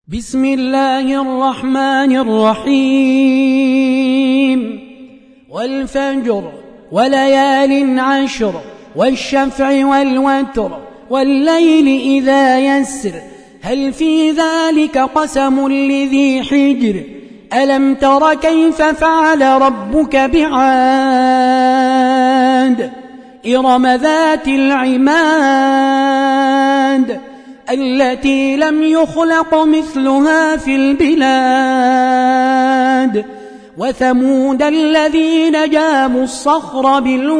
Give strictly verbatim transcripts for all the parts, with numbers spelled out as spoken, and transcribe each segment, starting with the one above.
بسم الله الرحمن الرحيم والفجر وليال عشر والشفع والوتر والليل إذا يسر هل في ذلك قسم لذي حجر ألم تر كيف فعل ربك بعاد إرم ذات العماد التي لم يخلق مثلها في البلاد وثمود الذين جابوا الصخر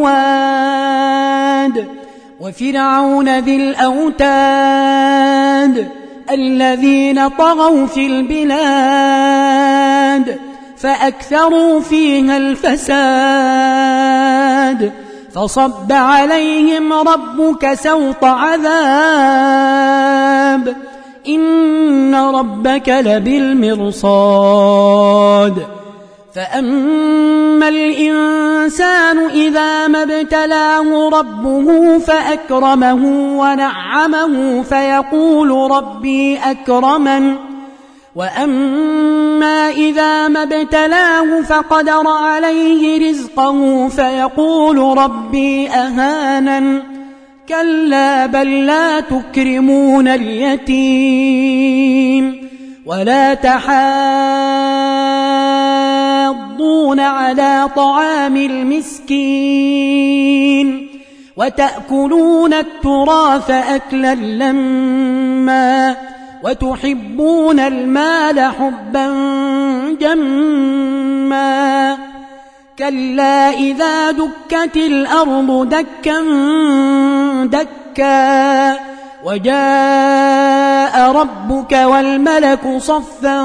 بالواد وفرعون ذي الأوتاد الذين طغوا في البلاد فأكثروا فيها الفساد فصب عليهم ربك سوط عذاب إن ربك لبالمرصاد فأما الإنسان إذا ما ابتلاه ربه فأكرمه ونعمه فيقول ربي أكرمن وأما إذا ما ابتلاه فقدر عليه رزقه فيقول ربي أهانن كلا بل لا تكرمون اليتيم ولا تحاضون على طعام المسكين وتأكلون التراث أكلا لما وتحبون المال حبا جما كلا إذا دكت الأرض دكا دكا وجاء ربك والملك صفا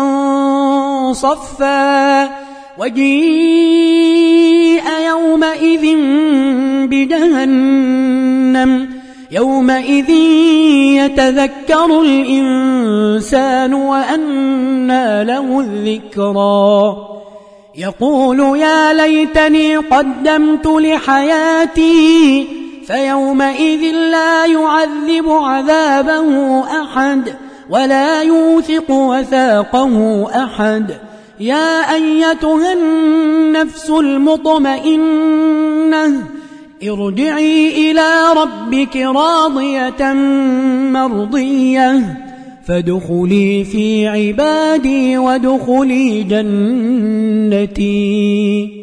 صفا وجيء يومئذ بجهنم يومئذ يتذكر الإنسان وأنى له الذكرى يقول يا ليتني قدمت لحياتي فيومئذ لا يعذب عذابه أحد ولا يوثق وثاقه أحد يا أيتها النفس المطمئنة ارجعي إلى ربك راضية مرضية فادخلي في عبادي وادخلي جنتي.